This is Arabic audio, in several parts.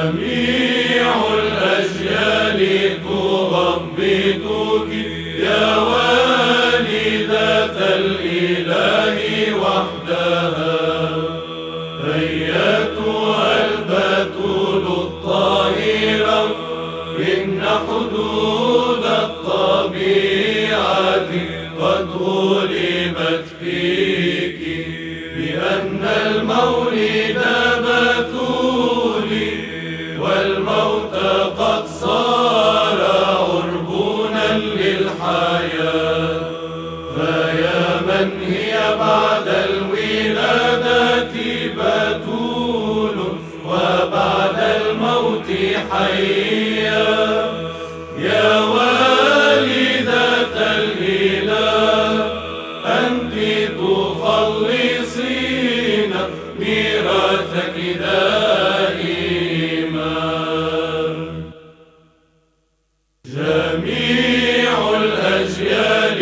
جميع الأجيال تغبطك يا والدة الإله وحدها، أيتها البتول الطاهرة، إن حدود الطبيعة قد غلبت فيك، لأن المولد بتولي والموت قد صار عربونا للحياة. فيا من هي بعد الولادة بتول وبعد الموت حية، يا والدة الإله أنت تخلصين ميراثك دائما. جميع الأجيال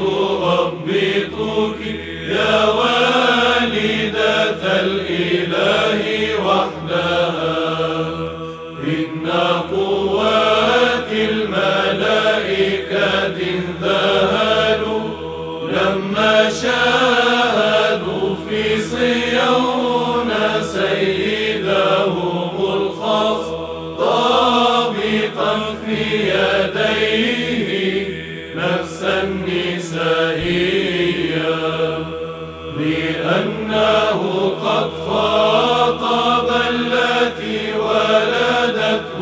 تغبطك يا والدة الإله وحدها، إن قوات الملائكة انذهلوا لما شاهدوا في صهيون سيدهم الخاص ضابطا في يديه نفسا نسائيا، لأنه قد خاطب التي ولدته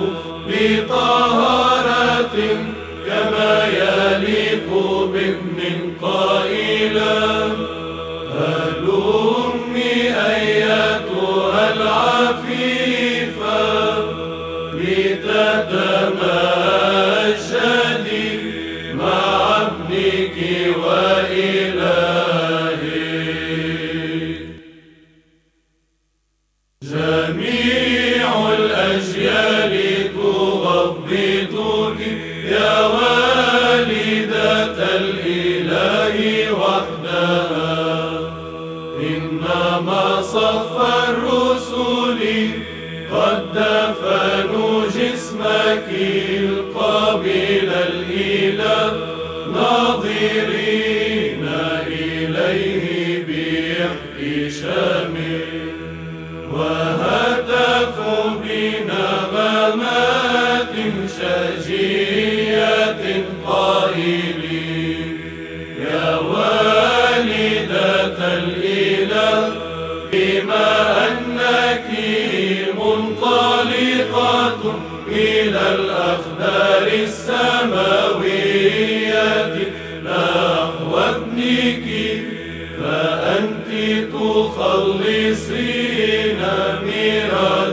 بطهارة كما يليق بابن قائلا: هلمي أيتها العفيفة لتتمجدي مع ابنك وإلهك. جميع الأجيال تغبطك يا والدة الإله وحدها، إنما صف الرسل قد دفنوا جسمك القابل الإله، ناظرين إليه باحتشام، وهتفوا بنغمات شجية قائلين: يا والدة الإله بما أنك منطلقة إلى الأقدار السماوية نحو ابنك، فأنت تخلصين ميراث